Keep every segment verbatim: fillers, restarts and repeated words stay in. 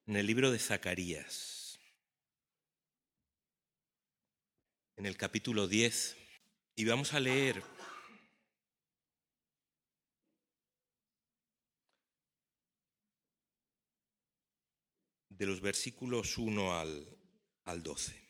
en el libro de Zacarías, en el capítulo diez, y vamos a leer de los versículos uno al, al doce.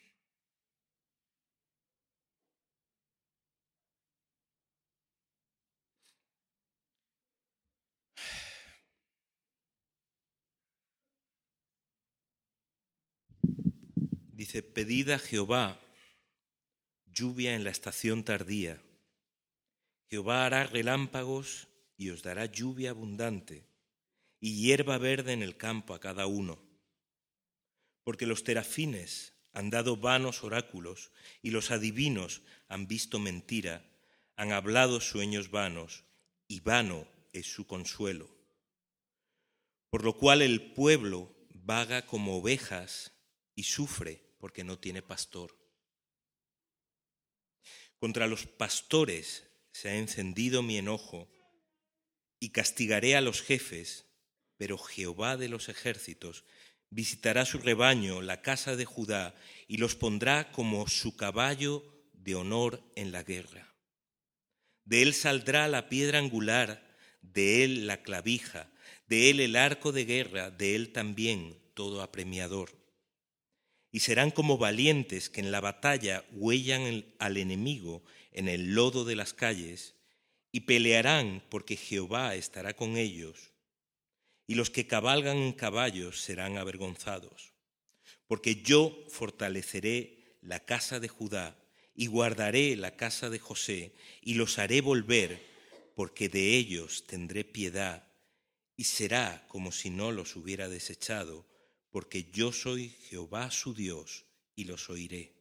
Dice: pedid a Jehová lluvia en la estación tardía. Jehová hará relámpagos y os dará lluvia abundante, y hierba verde en el campo a cada uno. Porque los terafines han dado vanos oráculos, y los adivinos han visto mentira, han hablado sueños vanos, y vano es su consuelo. Por lo cual el pueblo vaga como ovejas y sufre porque no tiene pastor. Contra los pastores se ha encendido mi enojo, y castigaré a los jefes, pero Jehová de los ejércitos visitará su rebaño, la casa de Judá, y los pondrá como su caballo de honor en la guerra. De él saldrá la piedra angular, de él la clavija, de él el arco de guerra, de él también todo apremiador. Y serán como valientes que en la batalla huellan al enemigo en el lodo de las calles, y pelearán porque Jehová estará con ellos. Y los que cabalgan en caballos serán avergonzados. Porque yo fortaleceré la casa de Judá, y guardaré la casa de José, y los haré volver, porque de ellos tendré piedad, y será como si no los hubiera desechado, porque yo soy Jehová su Dios, y los oiré.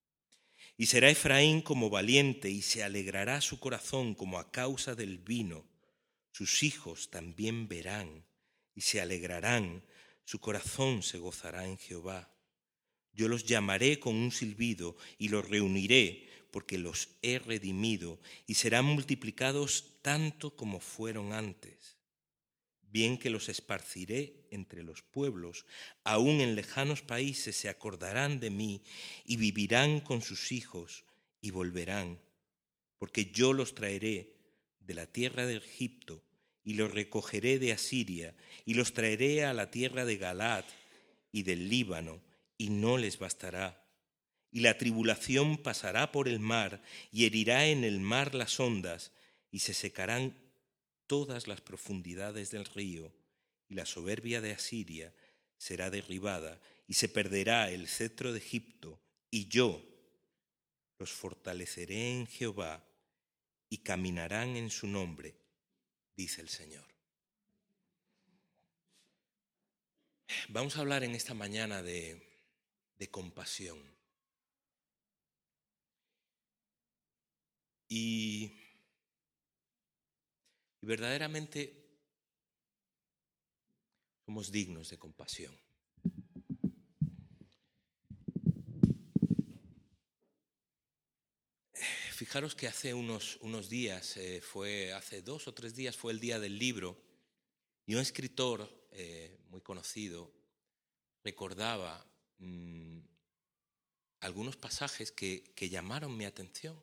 Y será Efraín como valiente, y se alegrará su corazón como a causa del vino. Sus hijos también verán, y se alegrarán, su corazón se gozará en Jehová. Yo los llamaré con un silbido, y los reuniré, porque los he redimido, y serán multiplicados tanto como fueron antes. Bien que los esparciré entre los pueblos, aún en lejanos países se acordarán de mí, y vivirán con sus hijos, y volverán. Porque yo los traeré de la tierra de Egipto, y los recogeré de Asiria, y los traeré a la tierra de Galaad y del Líbano, y no les bastará. Y la tribulación pasará por el mar, y herirá en el mar las ondas, y se secarán todas las profundidades del río, y la soberbia de Asiria será derribada, y se perderá el cetro de Egipto, y yo los fortaleceré en Jehová, y caminarán en su nombre, dice el Señor. Vamos a hablar en esta mañana de, de compasión. Y, y verdaderamente somos dignos de compasión. Fijaros que hace unos, unos días, eh, fue hace dos o tres días, fue el día del libro, y un escritor eh, muy conocido recordaba mmm, algunos pasajes que, que llamaron mi atención.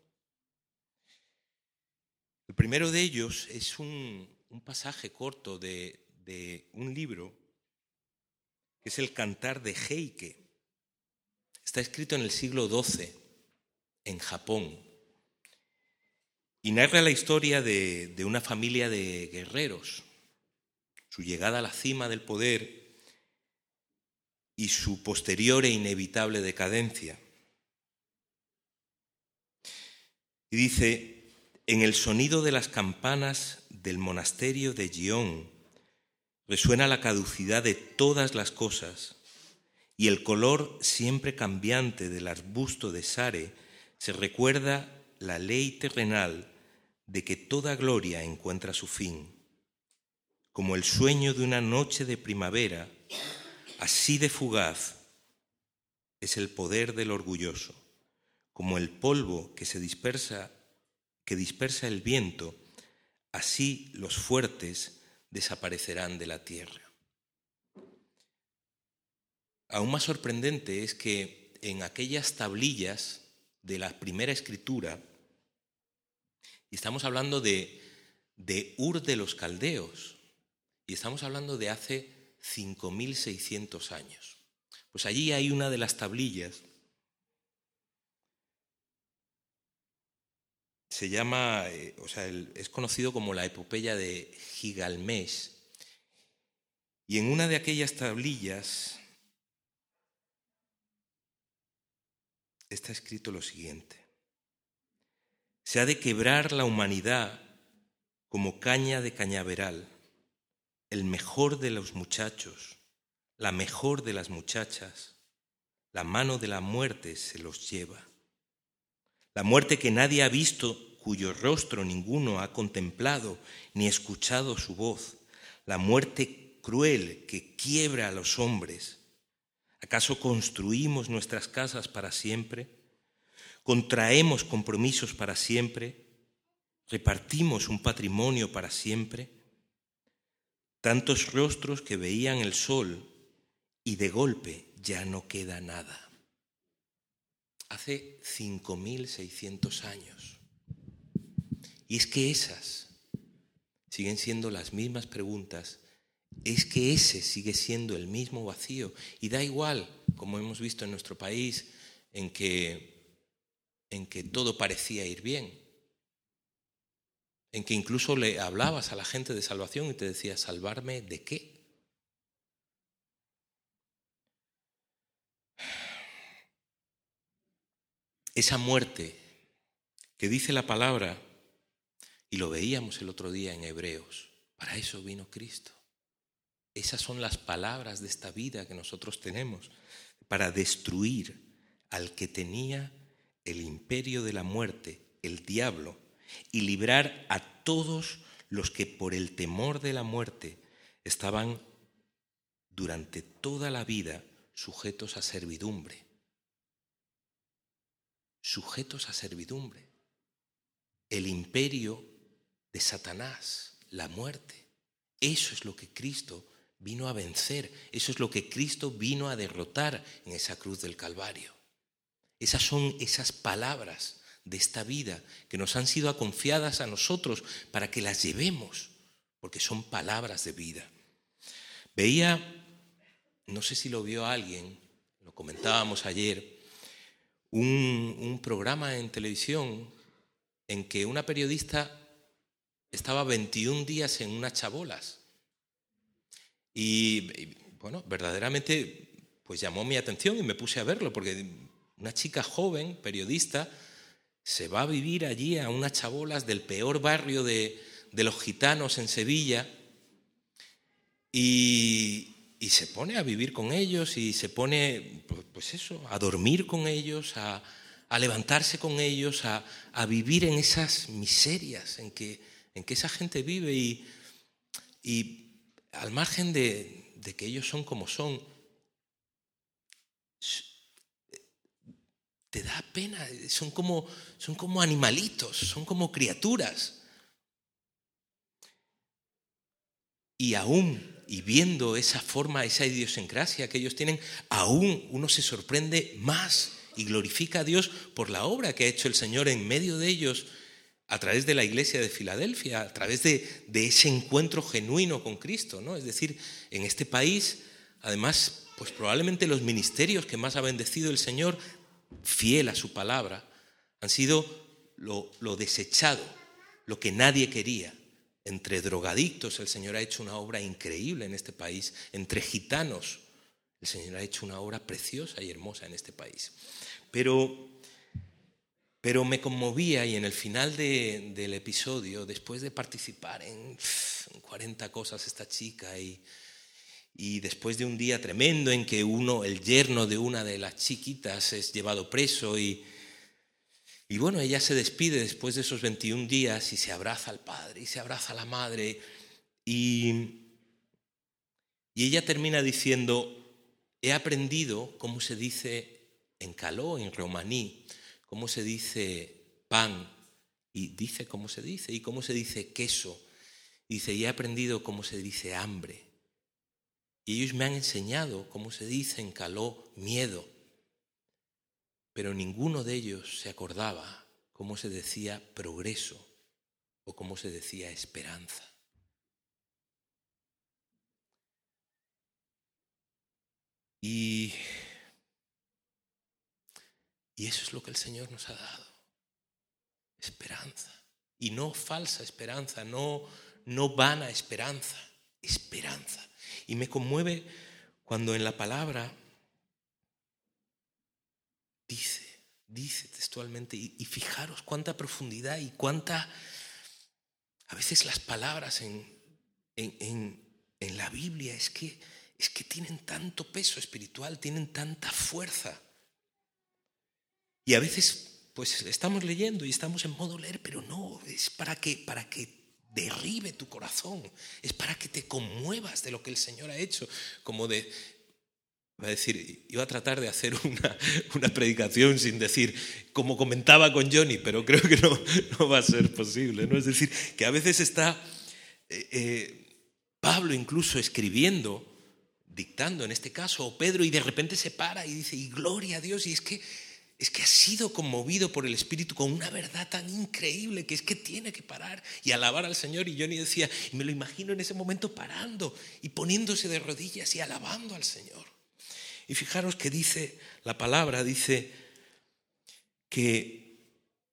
El primero de ellos es un, un pasaje corto de, de un libro que es el Cantar de Heike. Está escrito en el siglo doce, en Japón, y narra la historia de, de una familia de guerreros, su llegada a la cima del poder y su posterior e inevitable decadencia. Y dice: en el sonido de las campanas del monasterio de Gion resuena la caducidad de todas las cosas, y el color siempre cambiante del arbusto de Sare se recuerda la ley terrenal de que toda gloria encuentra su fin. Como el sueño de una noche de primavera, así de fugaz es el poder del orgulloso. Como el polvo que se dispersa, que dispersa el viento, así los fuertes desaparecerán de la tierra. aún más sorprendente es que en aquellas tablillas de la primera escritura, y estamos hablando de, de Ur de los Caldeos, y estamos hablando de hace cinco mil seiscientos años. Pues allí hay una de las tablillas, se llama, eh, o sea, el, es conocido como la epopeya de Gigalmesh, y en una de aquellas tablillas está escrito lo siguiente: se ha de quebrar la humanidad como caña de cañaveral, el mejor de los muchachos, la mejor de las muchachas, la mano de la muerte se los lleva. La muerte que nadie ha visto, cuyo rostro ninguno ha contemplado ni escuchado su voz, la muerte cruel que quiebra a los hombres. ¿Acaso construimos nuestras casas para siempre? ¿Contraemos compromisos para siempre? ¿Repartimos un patrimonio para siempre? Tantos rostros que veían el sol y de golpe ya no queda nada. Hace cinco mil seiscientos años. Y es que esas siguen siendo las mismas preguntas, es que ese sigue siendo el mismo vacío. Y da igual, como hemos visto en nuestro país, en que, en que todo parecía ir bien, en que incluso le hablabas a la gente de salvación y te decía, ¿salvarme de qué? Esa muerte que dice la palabra, y lo veíamos el otro día en Hebreos, para eso vino Cristo. Esas son las palabras de esta vida que nosotros tenemos, para destruir al que tenía el imperio de la muerte, el diablo, y librar a todos los que por el temor de la muerte estaban durante toda la vida sujetos a servidumbre. Sujetos a servidumbre. El imperio de Satanás, la muerte. Eso es lo que Cristo vino a vencer. Eso es lo que Cristo vino a derrotar en esa cruz del Calvario. Esas son esas palabras de esta vida que nos han sido confiadas a nosotros para que las llevemos, porque son palabras de vida. Veía, no sé si lo vio alguien, lo comentábamos ayer, un, un programa en televisión en que una periodista estaba veintiún días en unas chabolas. Y, y bueno, verdaderamente pues llamó mi atención y me puse a verlo, porque una chica joven, periodista, se va a vivir allí a unas chabolas del peor barrio de, de los gitanos en Sevilla y, y se pone a vivir con ellos y se pone, pues, pues eso, a dormir con ellos, a, a levantarse con ellos, a, a vivir en esas miserias en que, en que esa gente vive y, y al margen de, de que ellos son como son, te da pena, son como, son como animalitos, son como criaturas. Y aún, y viendo esa forma, esa idiosincrasia que ellos tienen, aún uno se sorprende más y glorifica a Dios por la obra que ha hecho el Señor en medio de ellos a través de la iglesia de Filadelfia, a través de, de ese encuentro genuino con Cristo, ¿no? Es decir, en este país, además, pues probablemente los ministerios que más ha bendecido el Señor, fiel a su palabra, han sido lo, lo desechado, lo que nadie quería. Entre drogadictos el Señor ha hecho una obra increíble en este país. Entre gitanos el Señor ha hecho una obra preciosa y hermosa en este país. Pero, pero me conmovía, y en el final de, del episodio, después de participar en, en cuarenta cosas esta chica y, y después de un día tremendo en que uno, el yerno de una de las chiquitas es llevado preso y Y bueno, ella se despide después de esos veintiún días y se abraza al padre y se abraza a la madre. Y, y ella termina diciendo, he aprendido cómo se dice en caló, en romaní, cómo se dice pan, y dice cómo se dice, y cómo se dice queso. Dice, y he aprendido cómo se dice hambre. Y ellos me han enseñado cómo se dice en caló miedo. Pero ninguno de ellos se acordaba cómo se decía progreso o cómo se decía esperanza. Y, y eso es lo que el Señor nos ha dado. Esperanza. Y no falsa esperanza, no, no vana esperanza, esperanza. Y me conmueve cuando en la palabra dice, dice textualmente, y, y fijaros cuánta profundidad y cuánta, a veces las palabras en, en, en, en la Biblia es que, es que tienen tanto peso espiritual, tienen tanta fuerza. Y a veces pues estamos leyendo y estamos en modo leer, pero no, es para que, para que derribe tu corazón, es para que te conmuevas de lo que el Señor ha hecho. Como de, iba a decir, iba a tratar de hacer una, una predicación sin decir, como comentaba con Johnny, pero creo que no, no va a ser posible, ¿no? Es decir, que a veces está eh, eh, Pablo incluso escribiendo, dictando en este caso, o Pedro, y de repente se para y dice, y gloria a Dios, y es que Es que ha sido conmovido por el Espíritu con una verdad tan increíble que es que tiene que parar y alabar al Señor. Y Johnny decía, y me lo imagino en ese momento parando y poniéndose de rodillas y alabando al Señor. Y fijaros que dice, la palabra dice que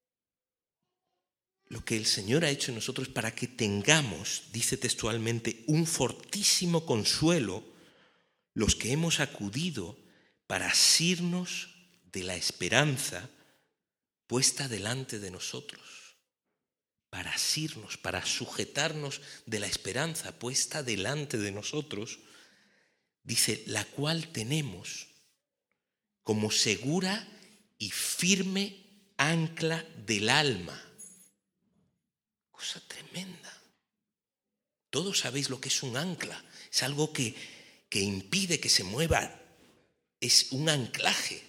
lo que el Señor ha hecho en nosotros para que tengamos, dice textualmente, un fortísimo consuelo los que hemos acudido para asirnos de la esperanza puesta delante de nosotros, para asirnos, para sujetarnos de la esperanza puesta delante de nosotros, dice, la cual tenemos como segura y firme ancla del alma. Cosa tremenda. Todos sabéis lo que es un ancla, es algo que, que impide que se mueva, es un anclaje.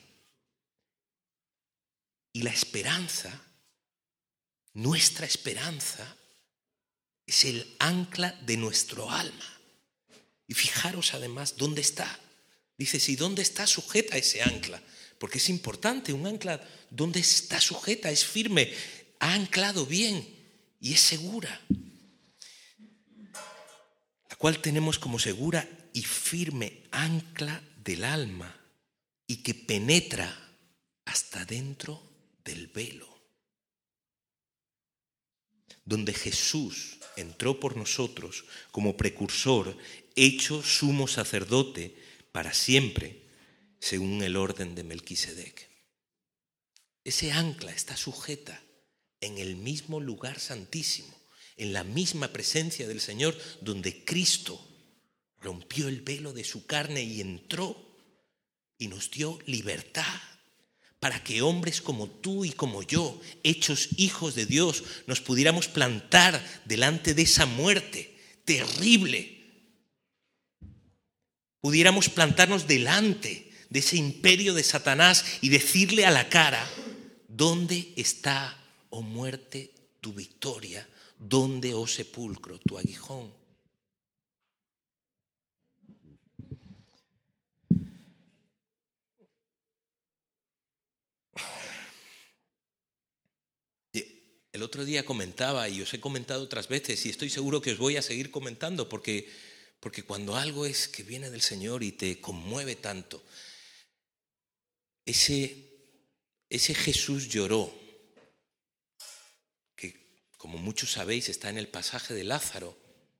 Y la esperanza, nuestra esperanza, es el ancla de nuestro alma. Y fijaros además dónde está. Dice, si dónde está sujeta ese ancla. Porque es importante, un ancla dónde está sujeta, es firme, ha anclado bien y es segura. La cual tenemos como segura y firme ancla del alma y que penetra hasta dentro del velo, donde Jesús entró por nosotros como precursor, hecho sumo sacerdote para siempre, según el orden de Melquisedec. Ese ancla está sujeta en el mismo lugar santísimo, en la misma presencia del Señor, donde Cristo rompió el velo de su carne y entró y nos dio libertad, para que hombres como tú y como yo, hechos hijos de Dios, nos pudiéramos plantar delante de esa muerte terrible. Pudiéramos plantarnos delante de ese imperio de Satanás y decirle a la cara, ¿dónde está, oh muerte, tu victoria? ¿Dónde, oh sepulcro, tu aguijón? El otro día comentaba, y os he comentado otras veces, y estoy seguro que os voy a seguir comentando, porque, porque cuando algo es que viene del Señor y te conmueve tanto, ese, ese Jesús lloró, que como muchos sabéis está en el pasaje de Lázaro,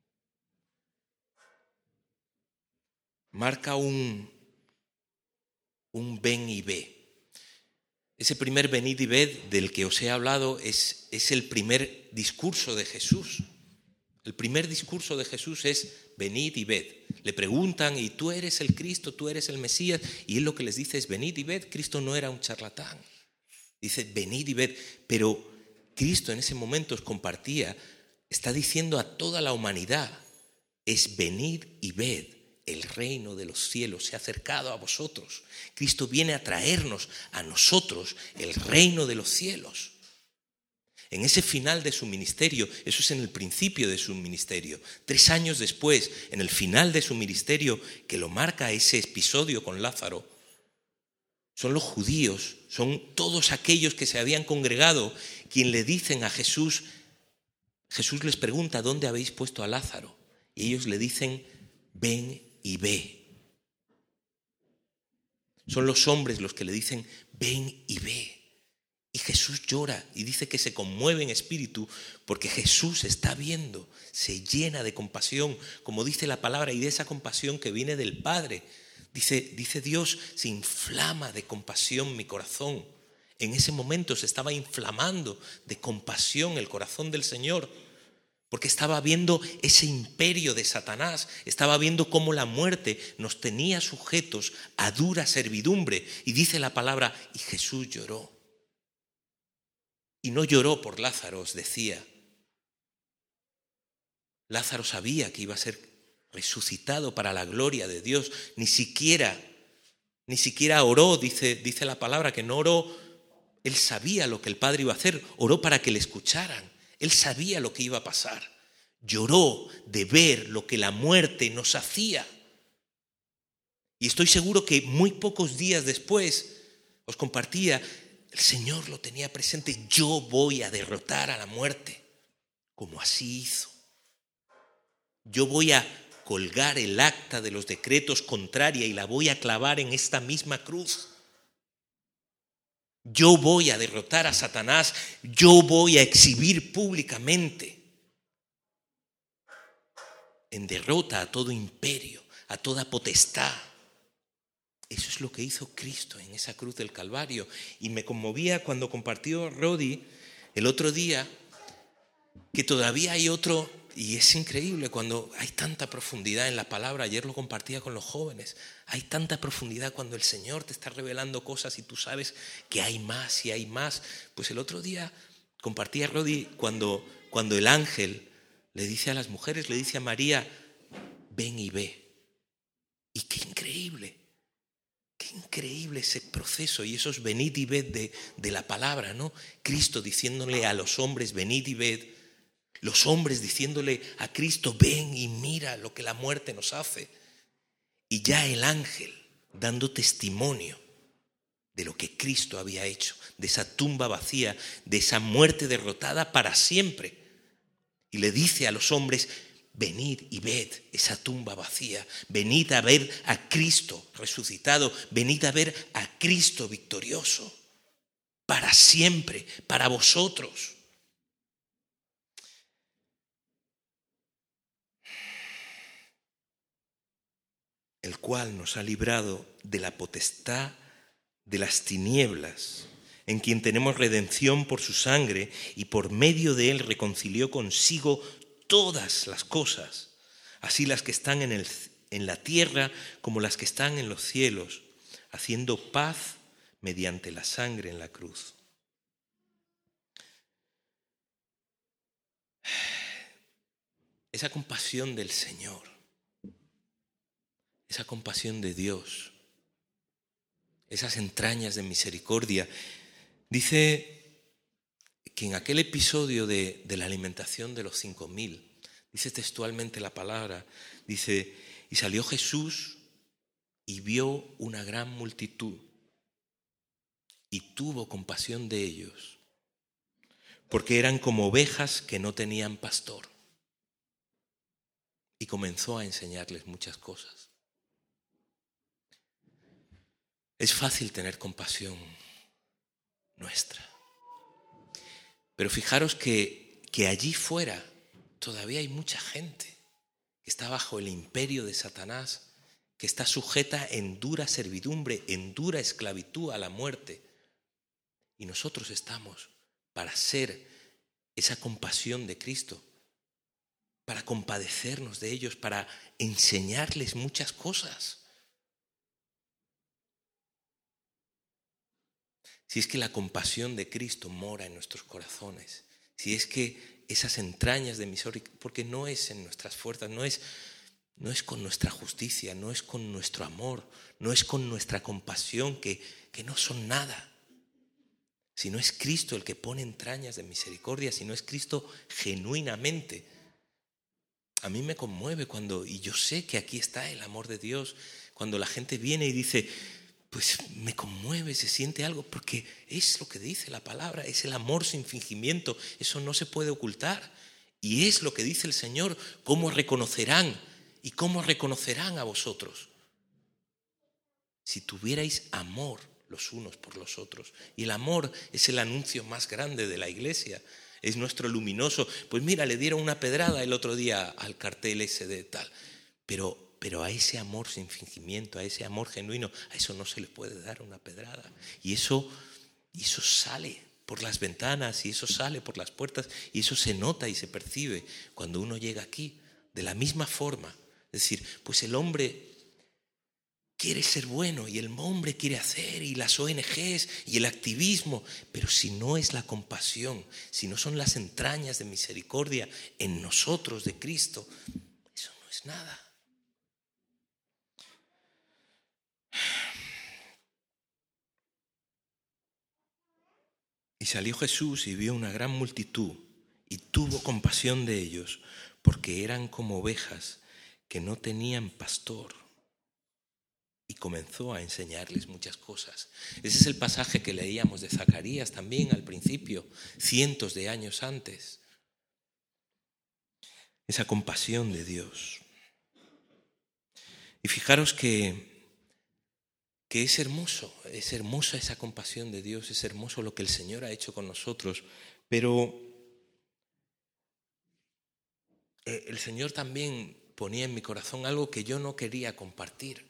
marca un, un ven y ve. Ese primer venid y ved del que os he hablado es, es el primer discurso de Jesús. El primer discurso de Jesús es venid y ved. Le preguntan, ¿y tú eres el Cristo, tú eres el Mesías? Y él lo que les dice es venid y ved. Cristo no era un charlatán. Dice venid y ved. Pero Cristo en ese momento os compartía, está diciendo a toda la humanidad, es venid y ved. El reino de los cielos se ha acercado a vosotros. Cristo viene a traernos a nosotros el reino de los cielos. en ese final de su ministerio, eso es en el principio de su ministerio. Tres años después, en el final de su ministerio, que lo marca ese episodio con Lázaro, son los judíos, son todos aquellos que se habían congregado, quien le dicen a Jesús, Jesús les pregunta, ¿dónde habéis puesto a Lázaro? Y ellos le dicen, ven y ve. Son los hombres los que le dicen, ven y ve. Y Jesús llora y dice que se conmueve en espíritu porque Jesús está viendo, se llena de compasión, como dice la palabra, y de esa compasión que viene del Padre. Dice, dice Dios, se inflama de compasión mi corazón. En ese momento se estaba inflamando de compasión el corazón del Señor, porque estaba viendo ese imperio de Satanás, estaba viendo cómo la muerte nos tenía sujetos a dura servidumbre. Y dice la palabra, y Jesús lloró. Y no lloró por Lázaro, os decía. Lázaro sabía que iba a ser resucitado para la gloria de Dios. Ni siquiera, ni siquiera oró, dice, dice la palabra que no oró. Él sabía lo que el Padre iba a hacer, oró para que le escucharan. Él sabía lo que iba a pasar. Lloró de ver lo que la muerte nos hacía. Y estoy seguro que muy pocos días después os compartía, el Señor lo tenía presente. Yo voy a derrotar a la muerte, como así hizo. Yo voy a colgar el acta de los decretos contraria y la voy a clavar en esta misma cruz. Yo voy a derrotar a Satanás. Yo voy a exhibir públicamente en derrota a todo imperio, a toda potestad. Eso es lo que hizo Cristo en esa cruz del Calvario. Y me conmovía cuando compartió Rodi el otro día que todavía hay otro, y es increíble cuando hay tanta profundidad en la palabra. Ayer lo compartía con los jóvenes. Hay tanta profundidad cuando el Señor te está revelando cosas y tú sabes que hay más y hay más. Pues el otro día compartía Rodi cuando, cuando el ángel le dice a las mujeres, le dice a María, ven y ve. Y qué increíble. Qué increíble ese proceso y esos venid y ved de, de la palabra, ¿no? Cristo diciéndole a los hombres, venid y ved. Los hombres diciéndole a Cristo, ven y mira lo que la muerte nos hace. Y ya el ángel dando testimonio de lo que Cristo había hecho, de esa tumba vacía, de esa muerte derrotada para siempre. Y le dice a los hombres, venid y ved esa tumba vacía, venid a ver a Cristo resucitado, venid a ver a Cristo victorioso, para siempre, para vosotros. El cual nos ha librado de la potestad de las tinieblas, en quien tenemos redención por su sangre y por medio de él reconcilió consigo todas las cosas, así las que están en, el, en la tierra como las que están en los cielos, haciendo paz mediante la sangre en la cruz. Esa compasión del Señor, esa compasión de Dios, esas entrañas de misericordia. Dice que en aquel episodio de, de la alimentación de los cinco mil, dice textualmente la palabra, dice, y salió Jesús y vio una gran multitud y tuvo compasión de ellos, porque eran como ovejas que no tenían pastor. Y comenzó a enseñarles muchas cosas. Es fácil tener compasión nuestra. Pero fijaros que, que allí fuera todavía hay mucha gente que está bajo el imperio de Satanás, que está sujeta en dura servidumbre, en dura esclavitud a la muerte. Y nosotros estamos para ser esa compasión de Cristo, para compadecernos de ellos, para enseñarles muchas cosas. Si es que la compasión de Cristo mora en nuestros corazones, si es que esas entrañas de misericordia, porque no es en nuestras fuerzas, no es, no es con nuestra justicia, no es con nuestro amor, no es con nuestra compasión, que, que no son nada. si no es Cristo el que pone entrañas de misericordia, si no es Cristo genuinamente. A mí me conmueve cuando, y yo sé que aquí está el amor de Dios, cuando la gente viene y dice, pues me conmueve, se siente algo, porque es lo que dice la palabra, es el amor sin fingimiento, eso no se puede ocultar. Y es lo que dice el Señor, cómo reconocerán y cómo reconocerán a vosotros. Si tuvierais amor los unos por los otros. Y el amor es el anuncio más grande de la iglesia, es nuestro luminoso. Pues mira, le dieron una pedrada el otro día al cartel ese de tal, pero, pero a ese amor sin fingimiento, a ese amor genuino, a eso no se le puede dar una pedrada. Y eso, y eso sale por las ventanas, y eso sale por las puertas, y eso se nota y se percibe cuando uno llega aquí. De la misma forma, es decir, pues el hombre quiere ser bueno y el hombre quiere hacer, y las O N Ges y el activismo, pero si no es la compasión, si no son las entrañas de misericordia en nosotros de Cristo, eso no es nada. Y salió Jesús y vio una gran multitud y tuvo compasión de ellos, porque eran como ovejas que no tenían pastor. Y comenzó a enseñarles muchas cosas. Ese es el pasaje que leíamos de Zacarías también al principio, cientos de años antes. Esa compasión de Dios. Y fijaros que, que es hermoso, es hermosa esa compasión de Dios, es hermoso lo que el Señor ha hecho con nosotros, pero el Señor también ponía en mi corazón algo que yo no quería compartir.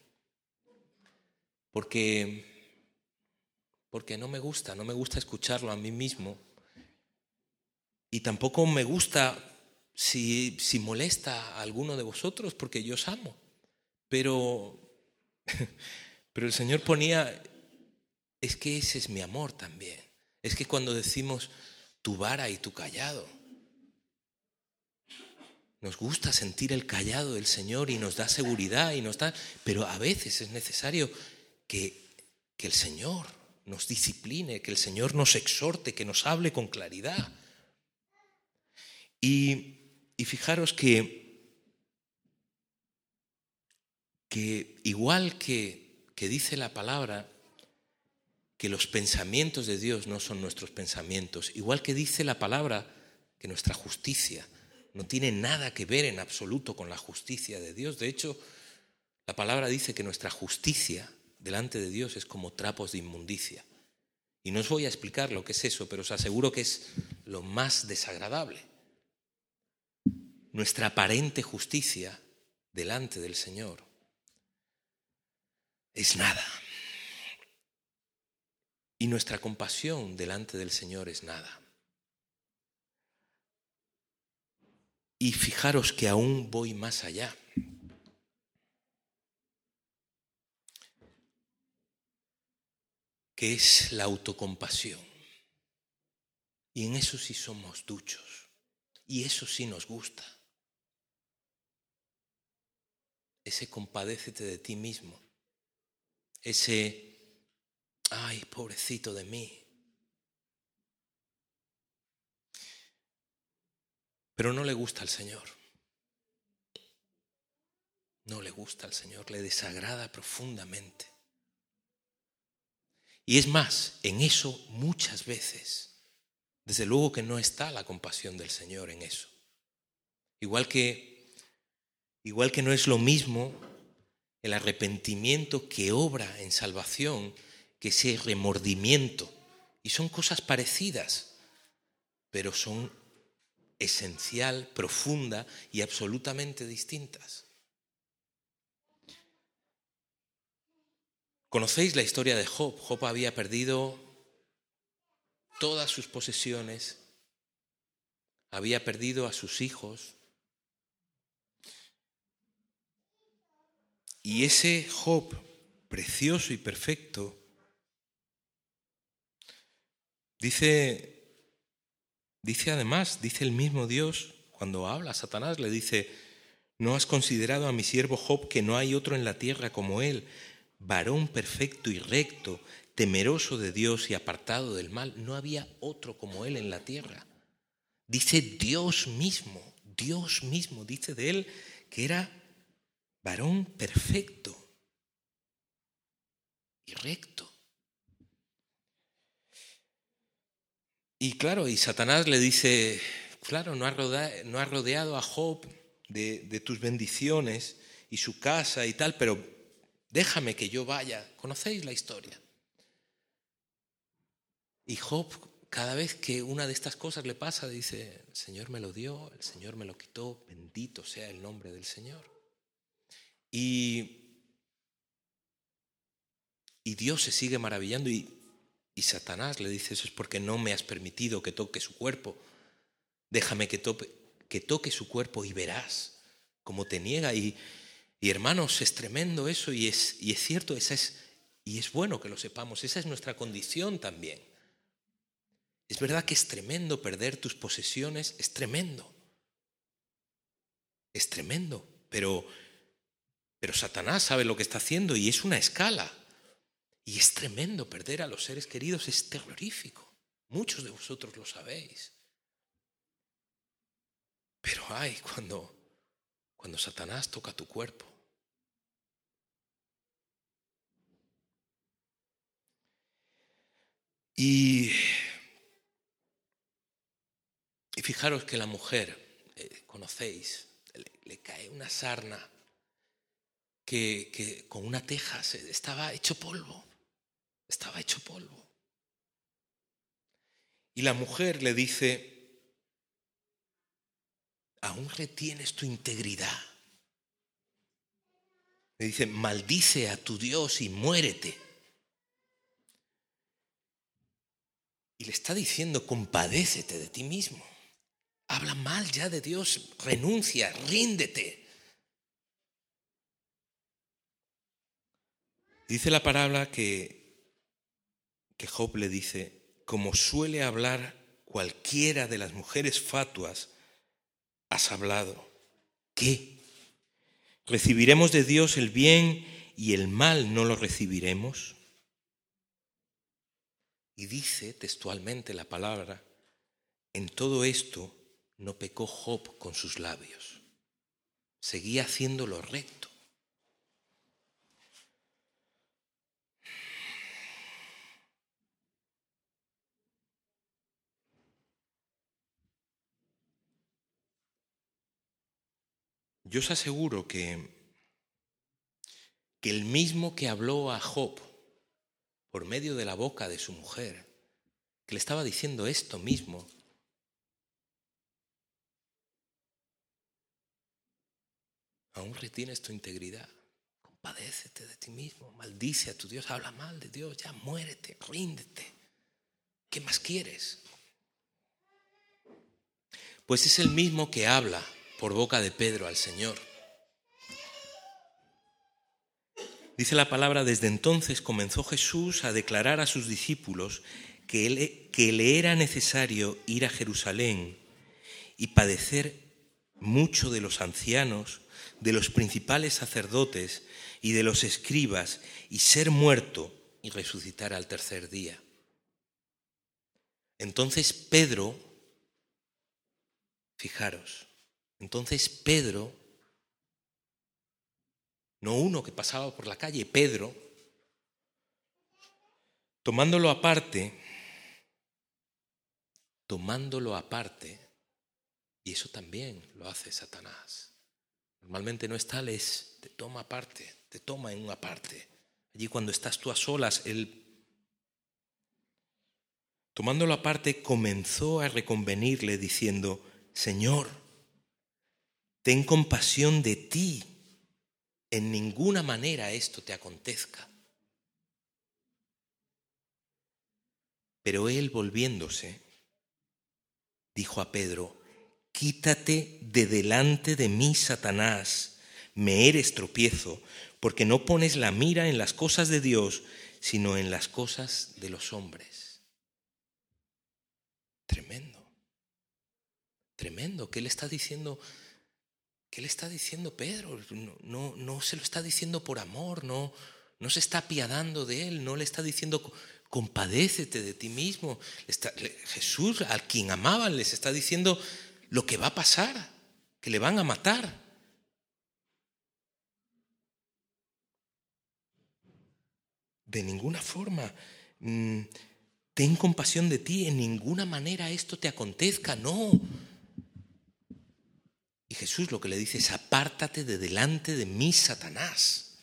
Porque, porque no me gusta, no me gusta escucharlo a mí mismo. Y tampoco me gusta si, si molesta a alguno de vosotros, porque yo os amo. Pero, pero el Señor ponía, es que ese es mi amor también. Es que cuando decimos tu vara y tu cayado, nos gusta sentir el cayado del Señor y nos da seguridad y nos da, pero a veces es necesario Que, que el Señor nos discipline, que el Señor nos exhorte, que nos hable con claridad. Y, y fijaros que, que igual que, que dice la palabra que los pensamientos de Dios no son nuestros pensamientos, igual que dice la palabra que nuestra justicia no tiene nada que ver en absoluto con la justicia de Dios. De hecho, la palabra dice que nuestra justicia delante de Dios es como trapos de inmundicia. Y no os voy a explicar lo que es eso, pero os aseguro que es lo más desagradable. Nuestra aparente justicia delante del Señor es nada. Y nuestra compasión delante del Señor es nada. Y fijaros que aún voy más allá. Que es la autocompasión. Y en eso sí somos duchos. Y eso sí nos gusta. Ese compadécete de ti mismo. Ese, ay, pobrecito de mí. Pero no le gusta al Señor. No le gusta al Señor, le desagrada profundamente. Y es más, en eso muchas veces, desde luego que no está la compasión del Señor en eso. Igual que, igual que no es lo mismo el arrepentimiento que obra en salvación que ese remordimiento. Y son cosas parecidas, pero son esencial, profunda y absolutamente distintas. ¿Conocéis la historia de Job? Job había perdido todas sus posesiones, había perdido a sus hijos. Y ese Job precioso y perfecto, dice, dice además, dice el mismo Dios, cuando habla a Satanás, le dice, ¿no has considerado a mi siervo Job que no hay otro en la tierra como él? Varón perfecto y recto, temeroso de Dios y apartado del mal. No había otro como él en la tierra. Dice Dios mismo, Dios mismo, dice de él que era varón perfecto y recto. Y claro, y Satanás le dice, claro, no has rodeado, no has rodeado a Job de, de tus bendiciones y su casa y tal, pero déjame que yo vaya. ¿Conocéis la historia? Y Job, cada vez que una de estas cosas le pasa, dice, el Señor me lo dio, el Señor me lo quitó, bendito sea el nombre del Señor. Y, y Dios se sigue maravillando y, y Satanás le dice, eso es porque no me has permitido que toque su cuerpo. Déjame que toque, que toque su cuerpo y verás cómo te niega. Y, y hermanos, es tremendo eso y es, y es cierto, esa es, y es bueno que lo sepamos, esa es nuestra condición también. Es verdad que es tremendo perder tus posesiones, es tremendo. Es tremendo, pero, pero Satanás sabe lo que está haciendo y es una escala. Y es tremendo perder a los seres queridos, es terrorífico. Muchos de vosotros lo sabéis. Pero ay, cuando, cuando Satanás toca tu cuerpo. Y, y fijaros que la mujer, eh, conocéis, le, le cae una sarna que, que con una teja se, estaba hecho polvo. Estaba hecho polvo. Y la mujer le dice, aún retienes tu integridad. Le dice, maldice a tu Dios y muérete. Y le está diciendo, compadécete de ti mismo. Habla mal ya de Dios, renuncia, ríndete. Dice la parábola que, que Job le dice, como suele hablar cualquiera de las mujeres fatuas, has hablado. ¿Qué? ¿Recibiremos de Dios el bien y el mal no lo recibiremos? Y dice textualmente la palabra, en todo esto no pecó Job con sus labios. Seguía haciendo lo recto. Yo os aseguro que, que el mismo que habló a Job por medio de la boca de su mujer, que le estaba diciendo esto mismo, aún retienes tu integridad, compadécete de ti mismo, maldice a tu Dios, habla mal de Dios, ya muérete, ríndete. ¿Qué más quieres? Pues es el mismo que habla por boca de Pedro al Señor. Dice la palabra, desde entonces comenzó Jesús a declarar a sus discípulos que, él, que le era necesario ir a Jerusalén y padecer mucho de los ancianos, de los principales sacerdotes y de los escribas, y ser muerto y resucitar al tercer día. Entonces Pedro, fijaros, entonces Pedro, no uno que pasaba por la calle, Pedro, tomándolo aparte, tomándolo aparte, y eso también lo hace Satanás. Normalmente no es tal, es te toma aparte, te toma en una parte. Allí cuando estás tú a solas, él, tomándolo aparte, comenzó a reconvenirle diciendo, Señor, ten compasión de ti, en ninguna manera esto te acontezca. Pero él, volviéndose, dijo a Pedro, quítate de delante de mí, Satanás, me eres tropiezo, porque no pones la mira en las cosas de Dios, sino en las cosas de los hombres. Tremendo, tremendo. ¿Qué le está diciendo? ¿Qué le está diciendo Pedro? No, no, no se lo está diciendo por amor, no, No se está apiadando de él, no le está diciendo compadécete de ti mismo. Está, Jesús, al quien amaban, les está diciendo lo que va a pasar, que le van a matar. De ninguna forma. Mm, ten compasión de ti, en ninguna manera esto te acontezca, no. Y Jesús lo que le dice es: apártate de delante de mí, Satanás.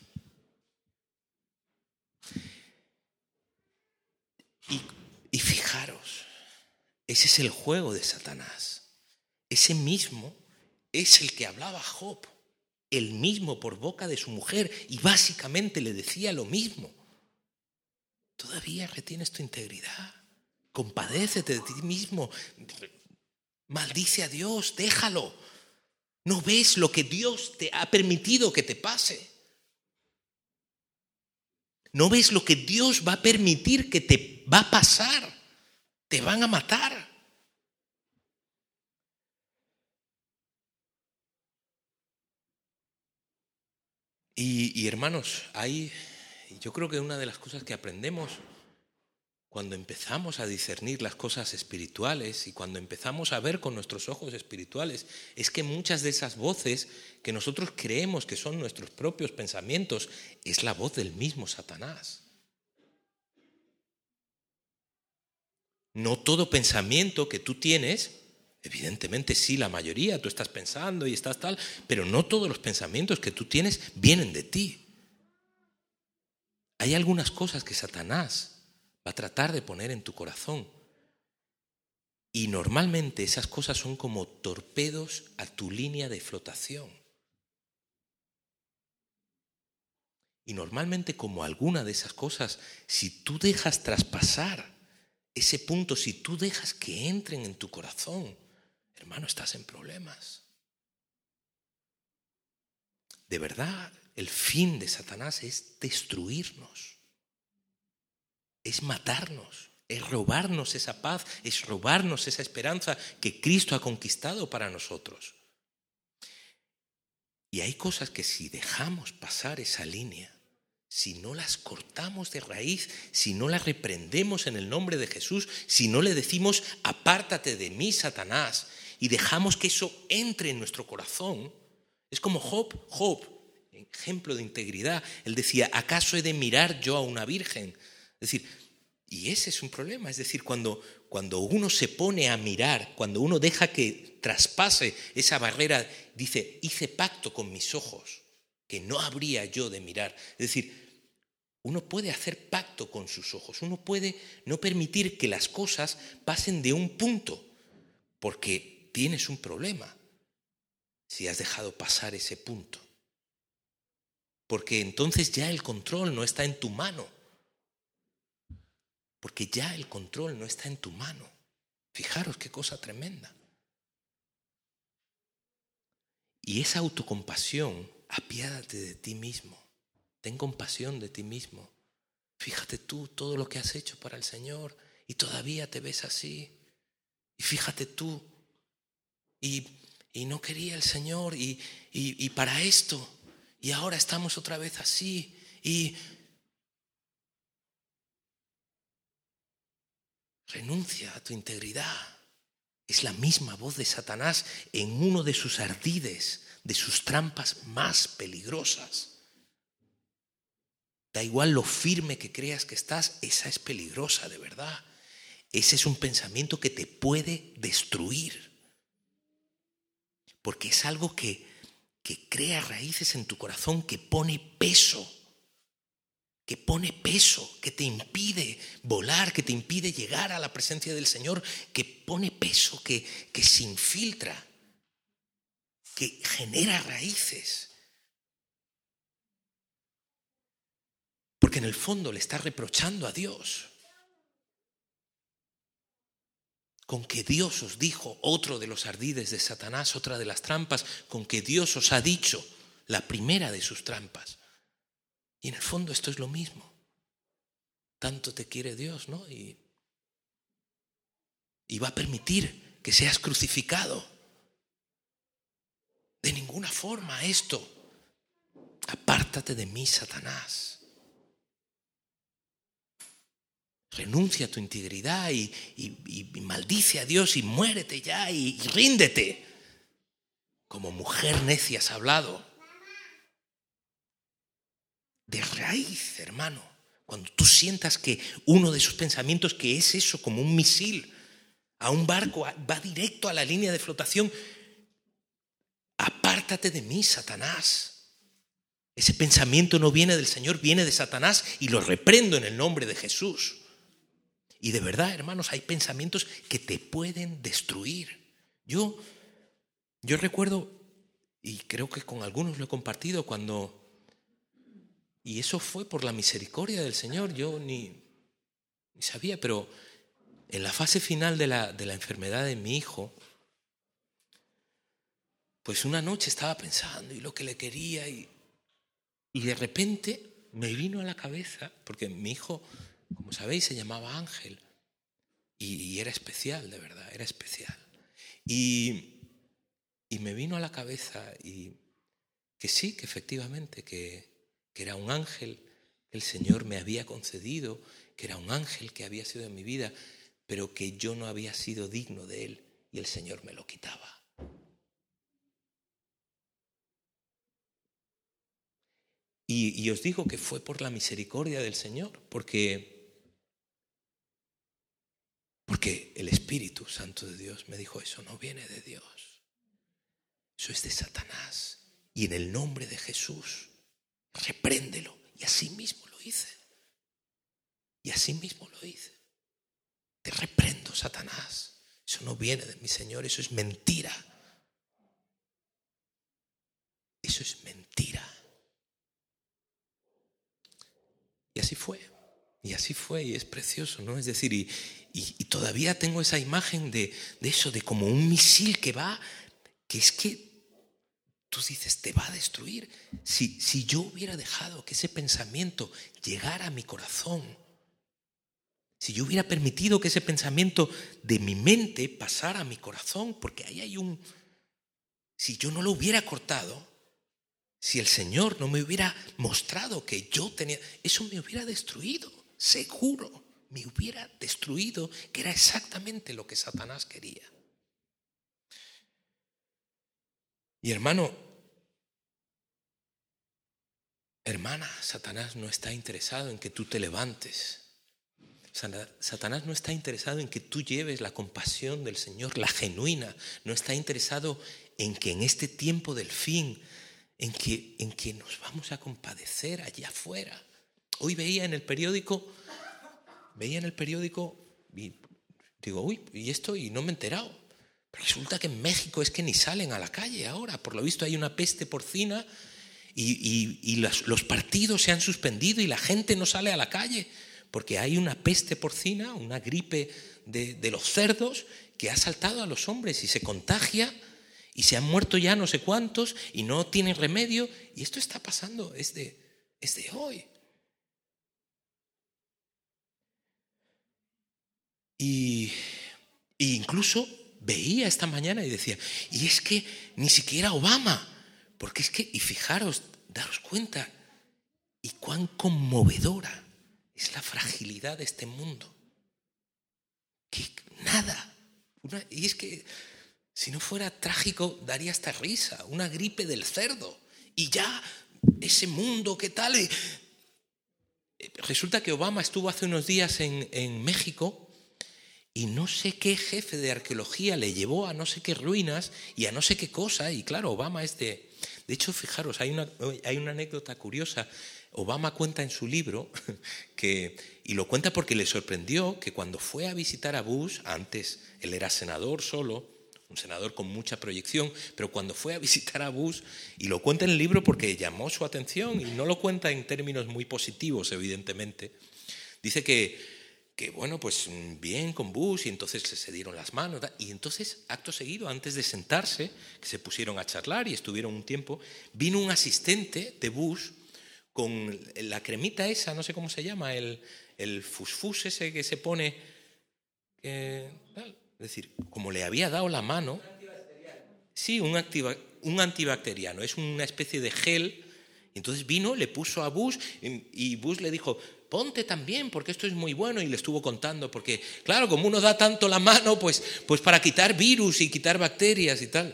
Y, y fijaros, ese es el juego de Satanás. Ese mismo es el que hablaba Job, el mismo por boca de su mujer, y básicamente le decía lo mismo. Todavía retienes tu integridad, compadécete de ti mismo, maldice a Dios, déjalo. ¿No ves lo que Dios te ha permitido que te pase? ¿No ves lo que Dios va a permitir que te va a pasar? Te van a matar. Y, y hermanos, hay, yo creo que una de las cosas que aprendemos cuando empezamos a discernir las cosas espirituales y cuando empezamos a ver con nuestros ojos espirituales es que muchas de esas voces que nosotros creemos que son nuestros propios pensamientos es la voz del mismo Satanás. No todo pensamiento que tú tienes, evidentemente sí, la mayoría, tú estás pensando y estás tal, pero no todos los pensamientos que tú tienes vienen de ti. Hay algunas cosas que Satanás va a tratar de poner en tu corazón. Y normalmente esas cosas son como torpedos a tu línea de flotación. Y normalmente como alguna de esas cosas, si tú dejas traspasar ese punto, si tú dejas que entren en tu corazón, hermano, estás en problemas. De verdad, el fin de Satanás es destruirnos. Es matarnos, es robarnos esa paz, es robarnos esa esperanza que Cristo ha conquistado para nosotros. Y hay cosas que si dejamos pasar esa línea, si no las cortamos de raíz, si no las reprendemos en el nombre de Jesús, si no le decimos apártate de mí, Satanás, y dejamos que eso entre en nuestro corazón, es como Job, Job, ejemplo de integridad. Él decía: ¿acaso he de mirar yo a una virgen? Es decir, y ese es un problema, es decir, cuando, cuando uno se pone a mirar, cuando uno deja que traspase esa barrera, dice: hice pacto con mis ojos, que no habría yo de mirar. Es decir, uno puede hacer pacto con sus ojos, uno puede no permitir que las cosas pasen de un punto, porque tienes un problema si has dejado pasar ese punto. Porque entonces ya el control no está en tu mano. Porque ya el control no está en tu mano. Fijaros qué cosa tremenda. Y esa autocompasión, apiádate de ti mismo. Ten compasión de ti mismo. Fíjate tú todo lo que has hecho para el Señor y todavía te ves así. Y fíjate tú, y, y no quería el Señor y, y, y para esto, y ahora estamos otra vez así. Y renuncia a tu integridad. Es la misma voz de Satanás en uno de sus ardides, de sus trampas más peligrosas. Da igual lo firme que creas que estás, esa es peligrosa de verdad. Ese es un pensamiento que te puede destruir. Porque es algo que, que crea raíces en tu corazón, que pone peso. Que pone peso, que te impide volar, que te impide llegar a la presencia del Señor, que pone peso, que, que se infiltra, que genera raíces. Porque en el fondo le está reprochando a Dios. Con que Dios os dijo, otro de los ardides de Satanás, otra de las trampas, con que Dios os ha dicho la primera de sus trampas. Y en el fondo esto es lo mismo. Tanto te quiere Dios, ¿no? Y, y va a permitir que seas crucificado. De ninguna forma esto. Apártate de mí, Satanás. renuncia a tu integridad y, y, y maldice a Dios y muérete ya y, y ríndete. Como mujer necia has hablado. De raíz, hermano. Cuando tú sientas que uno de esos pensamientos, que es eso, como un misil a un barco, va directo a la línea de flotación. Apártate de mí, Satanás. Ese pensamiento no viene del Señor, viene de Satanás y lo reprendo en el nombre de Jesús. Y de verdad, hermanos, hay pensamientos que te pueden destruir. Yo, yo recuerdo, y creo que con algunos lo he compartido, cuando... Y eso fue por la misericordia del Señor, yo ni, ni sabía, pero en la fase final de la, de la enfermedad de mi hijo, pues una noche estaba pensando y lo que le quería y, y de repente me vino a la cabeza, porque mi hijo, como sabéis, se llamaba Ángel y, y era especial, de verdad, era especial. Y, y me vino a la cabeza y que sí, que efectivamente, que... que era un ángel que el Señor me había concedido, que era un ángel que había sido en mi vida, pero que yo no había sido digno de él y el Señor me lo quitaba. Y, y os digo que fue por la misericordia del Señor, porque, porque el Espíritu Santo de Dios me dijo, eso no viene de Dios, eso es de Satanás, y en el nombre de Jesús repréndelo. Y así mismo lo hice. Y así mismo lo hice. Te reprendo, Satanás. Eso no viene de mi Señor, eso es mentira. Eso es mentira. Y así fue. Y así fue, y es precioso, ¿no? Es decir, y, y, y todavía tengo esa imagen de, de eso, de como un misil que va, que es que tú dices, te va a destruir. Si, si yo hubiera dejado que ese pensamiento llegara a mi corazón, si yo hubiera permitido que ese pensamiento de mi mente pasara a mi corazón, porque ahí hay un... Si yo no lo hubiera cortado, si el Señor no me hubiera mostrado que yo tenía... Eso me hubiera destruido, seguro. Me hubiera destruido, que era exactamente lo que Satanás quería. Y hermano, hermana, Satanás no está interesado en que tú te levantes. Satanás no está interesado en que tú lleves la compasión del Señor, la genuina. No está interesado en que en este tiempo del fin, en que, en que nos vamos a compadecer allá afuera. Hoy veía en el periódico, veía en el periódico y digo, uy, ¿y esto? Y no me he enterado. Pero resulta que en México es que ni salen a la calle ahora. Por lo visto hay una peste porcina y, y, y los, los partidos se han suspendido y la gente no sale a la calle porque hay una peste porcina, una gripe de, de los cerdos que ha saltado a los hombres y se contagia y se han muerto ya no sé cuántos y no tienen remedio. Y esto está pasando, es de, es de hoy. Y, y incluso... veía esta mañana y decía, y es que ni siquiera Obama, porque es que, y fijaros, daros cuenta, y cuán conmovedora es la fragilidad de este mundo. Que nada, una, y es que si no fuera trágico daría hasta risa, una gripe del cerdo, y ya ese mundo, ¿qué tal? Y resulta que Obama estuvo hace unos días en, en México. Y no sé qué jefe de arqueología le llevó a no sé qué ruinas y a no sé qué cosa. Y claro, Obama es de... De hecho, fijaros, hay una, hay una anécdota curiosa. Obama cuenta en su libro, que, y lo cuenta porque le sorprendió que cuando fue a visitar a Bush, antes él era senador solo, un senador con mucha proyección, pero cuando fue a visitar a Bush, y lo cuenta en el libro porque llamó su atención, y no lo cuenta en términos muy positivos, evidentemente, dice que... que bueno, pues bien con Bush, y entonces se dieron las manos, y entonces acto seguido, antes de sentarse, que se pusieron a charlar y estuvieron un tiempo, vino un asistente de Bush con la cremita esa, no sé cómo se llama, el, el fusfus ese que se pone, eh, es decir, como le había dado la mano, sí, un, activa, un antibacteriano, es una especie de gel, entonces vino, le puso a Bush, y Bush le dijo, ponte también, porque esto es muy bueno. Y le estuvo contando, porque claro, como uno da tanto la mano, pues, pues para quitar virus y quitar bacterias y tal.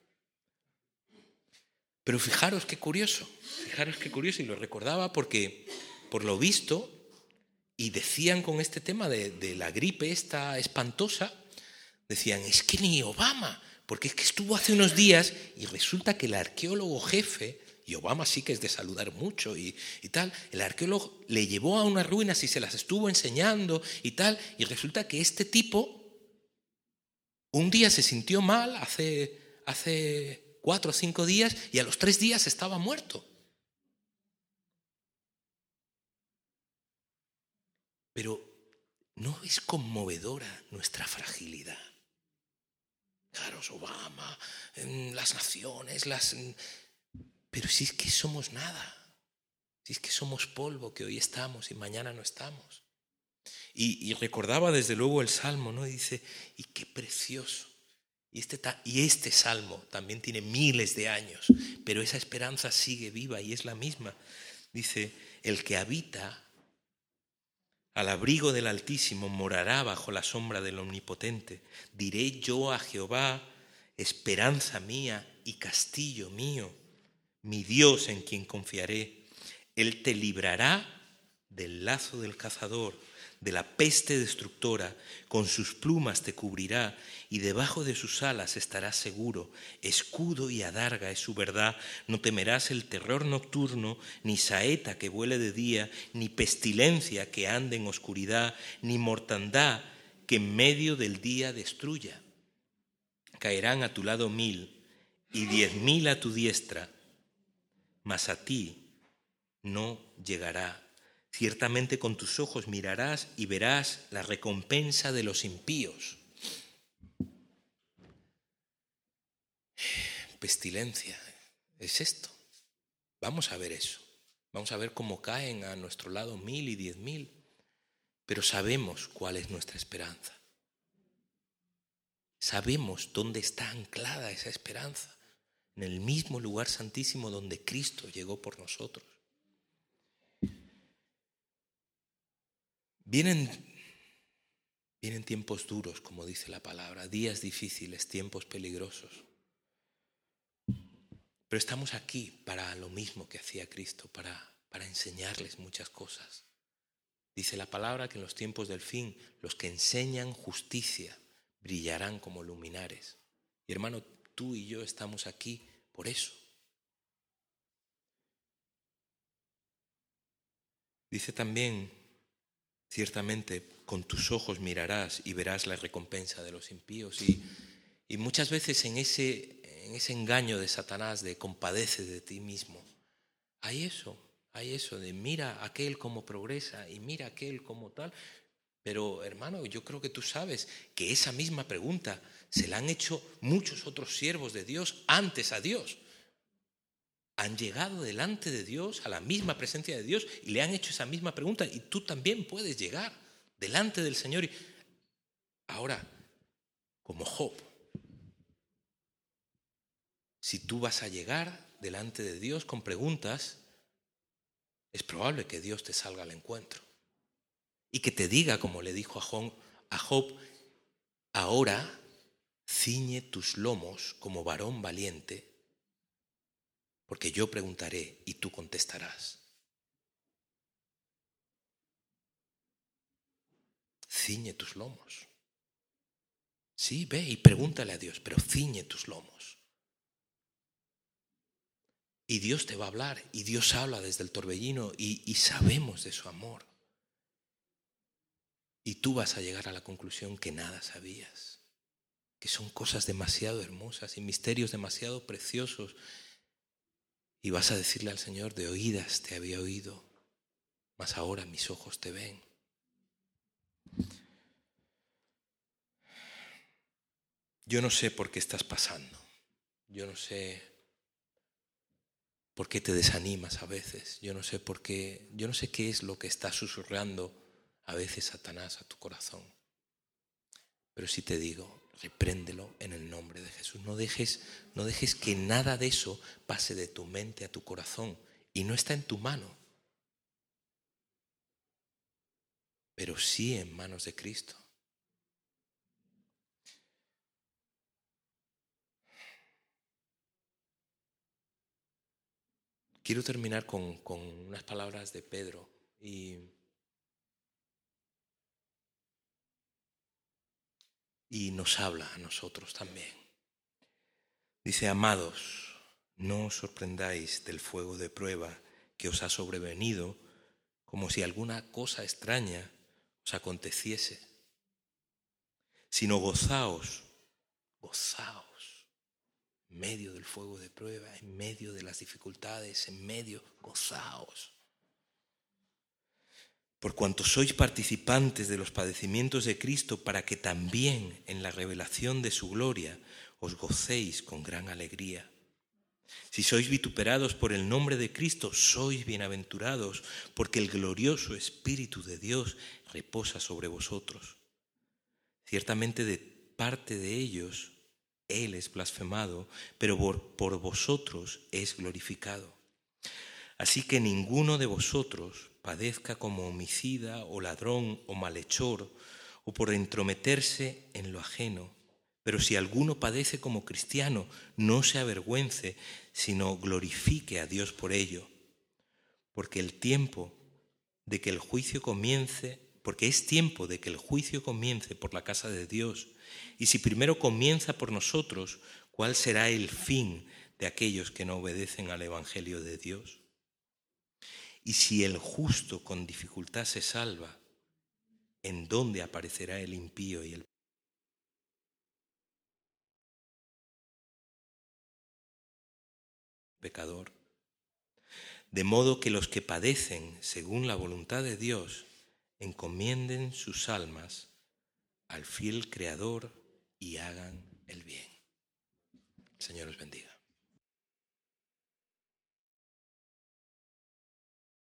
Pero fijaros qué curioso, fijaros qué curioso, y lo recordaba porque, por lo visto, y decían con este tema de, de la gripe esta espantosa, decían, es que ni Obama, porque es que estuvo hace unos días y resulta que el arqueólogo jefe, y Obama sí que es de saludar mucho y, y tal, el arqueólogo le llevó a unas ruinas y se las estuvo enseñando y tal, y resulta que este tipo un día se sintió mal, hace, hace cuatro o cinco días, y a los tres días estaba muerto. Pero ¿no es conmovedora nuestra fragilidad? Claro, Obama, las naciones, las... pero si es que somos nada, si es que somos polvo, que hoy estamos y mañana no estamos. Y, y recordaba desde luego el Salmo, ¿no? Y dice, y qué precioso. Y este, y este Salmo también tiene miles de años, pero esa esperanza sigue viva y es la misma. Dice, el que habita al abrigo del Altísimo morará bajo la sombra del Omnipotente. Diré yo a Jehová, esperanza mía y castillo mío, mi Dios en quien confiaré. Él te librará del lazo del cazador, de la peste destructora. Con sus plumas te cubrirá y debajo de sus alas estarás seguro. Escudo y adarga es su verdad. No temerás el terror nocturno, ni saeta que vuele de día, ni pestilencia que ande en oscuridad, ni mortandad que en medio del día destruya. Caerán a tu lado mil y diez mil a tu diestra, mas a ti no llegará. Ciertamente con tus ojos mirarás y verás la recompensa de los impíos. Pestilencia, es esto. Vamos a ver eso. Vamos a ver cómo caen a nuestro lado mil y diez mil. Pero sabemos cuál es nuestra esperanza. Sabemos dónde está anclada esa esperanza. En el mismo lugar santísimo donde Cristo llegó por nosotros. Vienen, vienen tiempos duros, como dice la palabra, días difíciles, tiempos peligrosos. Pero estamos aquí para lo mismo que hacía Cristo, para, para enseñarles muchas cosas. Dice la palabra que en los tiempos del fin los que enseñan justicia brillarán como luminares. Y hermano, tú y yo estamos aquí por eso. Dice también, ciertamente, con tus ojos mirarás y verás la recompensa de los impíos. Y, y muchas veces en ese, en ese engaño de Satanás de compadece de ti mismo, hay eso, hay eso de mira aquel cómo progresa y mira aquel como tal. Pero hermano, yo creo que tú sabes que esa misma pregunta se la han hecho muchos otros siervos de Dios antes a Dios. Han llegado delante de Dios, a la misma presencia de Dios, y le han hecho esa misma pregunta, y tú también puedes llegar delante del Señor. Ahora, como Job, si tú vas a llegar delante de Dios con preguntas, es probable que Dios te salga al encuentro y que te diga, como le dijo a Job, a Job, ahora ciñe tus lomos como varón valiente, porque yo preguntaré y tú contestarás. Ciñe tus lomos. Sí, ve y pregúntale a Dios, pero ciñe tus lomos. Y Dios te va a hablar, y Dios habla desde el torbellino, y, y sabemos de su amor. Y tú vas a llegar a la conclusión que nada sabías, que son cosas demasiado hermosas y misterios demasiado preciosos. Y vas a decirle al Señor, de oídas te había oído, mas ahora mis ojos te ven. Yo no sé por qué estás pasando. Yo no sé por qué te desanimas a veces. Yo no sé por qué, yo no sé qué es lo que está susurrando a veces Satanás a tu corazón. Pero sí te digo, repréndelo en el nombre de Jesús. No dejes, no dejes que nada de eso pase de tu mente a tu corazón. Y no está en tu mano. pero sí en manos de Cristo. Quiero terminar con, con unas palabras de Pedro y, y nos habla a nosotros también. Dice: amados, no os sorprendáis del fuego de prueba que os ha sobrevenido, como si alguna cosa extraña os aconteciese, sino gozaos, gozaos, en medio del fuego de prueba, en medio de las dificultades, en medio, gozaos. Por cuanto sois participantes de los padecimientos de Cristo, para que también en la revelación de su gloria os gocéis con gran alegría. Si sois vituperados por el nombre de Cristo, sois bienaventurados, porque el glorioso Espíritu de Dios reposa sobre vosotros. Ciertamente de parte de ellos Él es blasfemado, pero por, por vosotros es glorificado. Así que ninguno de vosotros padezca como homicida o ladrón o malhechor o por entrometerse en lo ajeno. Pero si alguno padece como cristiano, no se avergüence, sino glorifique a Dios por ello. Porque el tiempo de que el juicio comience, porque es tiempo de que el juicio comience por la casa de Dios. Y si primero comienza por nosotros, ¿cuál será el fin de aquellos que no obedecen al Evangelio de Dios? Y si el justo con dificultad se salva, ¿en dónde aparecerá el impío y el pecador? De modo que los que padecen según la voluntad de Dios encomienden sus almas al fiel Creador y hagan el bien. El Señor os bendiga.